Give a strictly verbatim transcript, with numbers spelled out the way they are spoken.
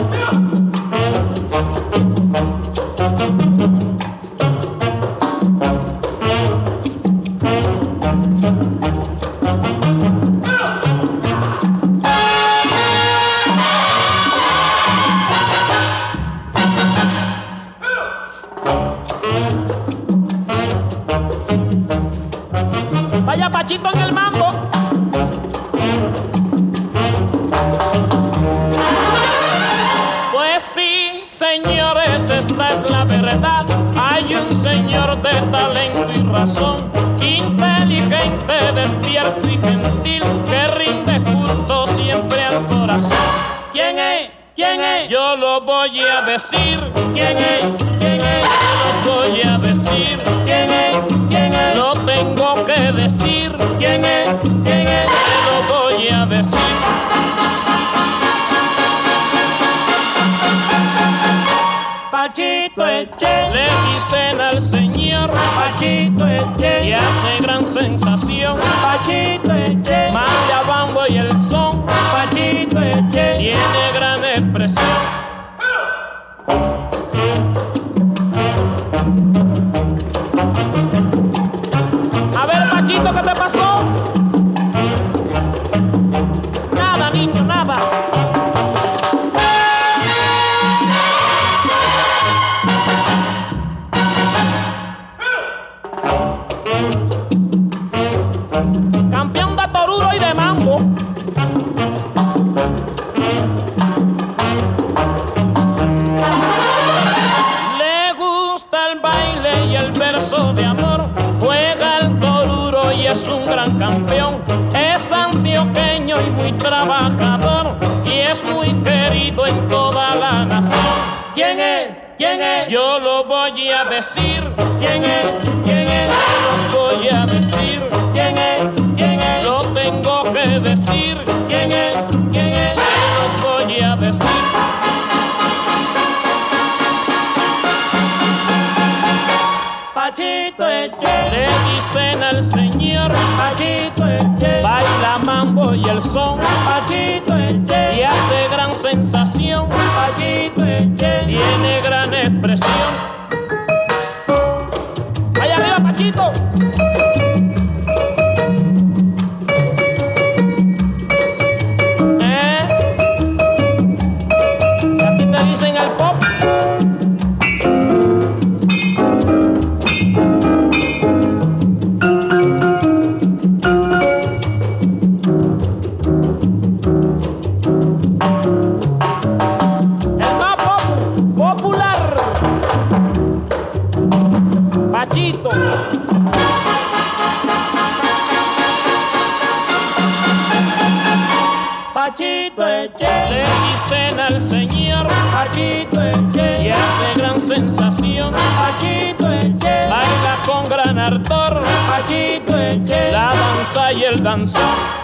Vaya Pachito en el mambo. Pues sí, señores, esta es la verdad. Hay un señor de talento y razón, inteligente, despierto y gentil, que rinde culto siempre al corazón. ¿Quién es? ¿Quién es? Yo lo voy a decir. ¿Quién es? ¿Quién es? Yo los voy a decir. ¿Quién es? ¿Quién es? Lo tengo que decir. ¿Quién es? ¿Quién es? Se lo voy a decir. Pachito Eche, Le dicen al señor Pachito Eche, y hace gran sensación. Pachito Eche, Manda bambo y el son Pachito Eche, tiene gran expresión. A ver, Pachito, ¿qué te pasó? Nada, niño, nada. Campeón de toruro y de mambo. Le gusta el baile y el verso de amor. Juega el toruro y es un gran campeón. Es antioqueño y muy trabajador, y es muy querido en toda la nación. ¿Quién es? ¿Quién es? Yo lo voy a decir. ¿Quién es? ¿Quién es? Se los voy a decir. ¿Quién es? ¿Quién es? Lo tengo que decir. ¿Quién es? ¿Quién es? Se los voy a decir. Pachito Eche, Le dicen al señor, Pachito Eche, baila mambo y el son, Pachito y Eche, hace gran sensación, Pachito Eche, tiene gran expresión. ¡Allá arriba, Pachito! ¿Eh? ¿A ti te dicen el pop? El más popu- popular, Pachito. Pachito Eche, Le dicen al señor Pachito y Eche, hace gran sensación, Pachito Eche, baila con gran ardor Pachito Eche, la danza y el danzón.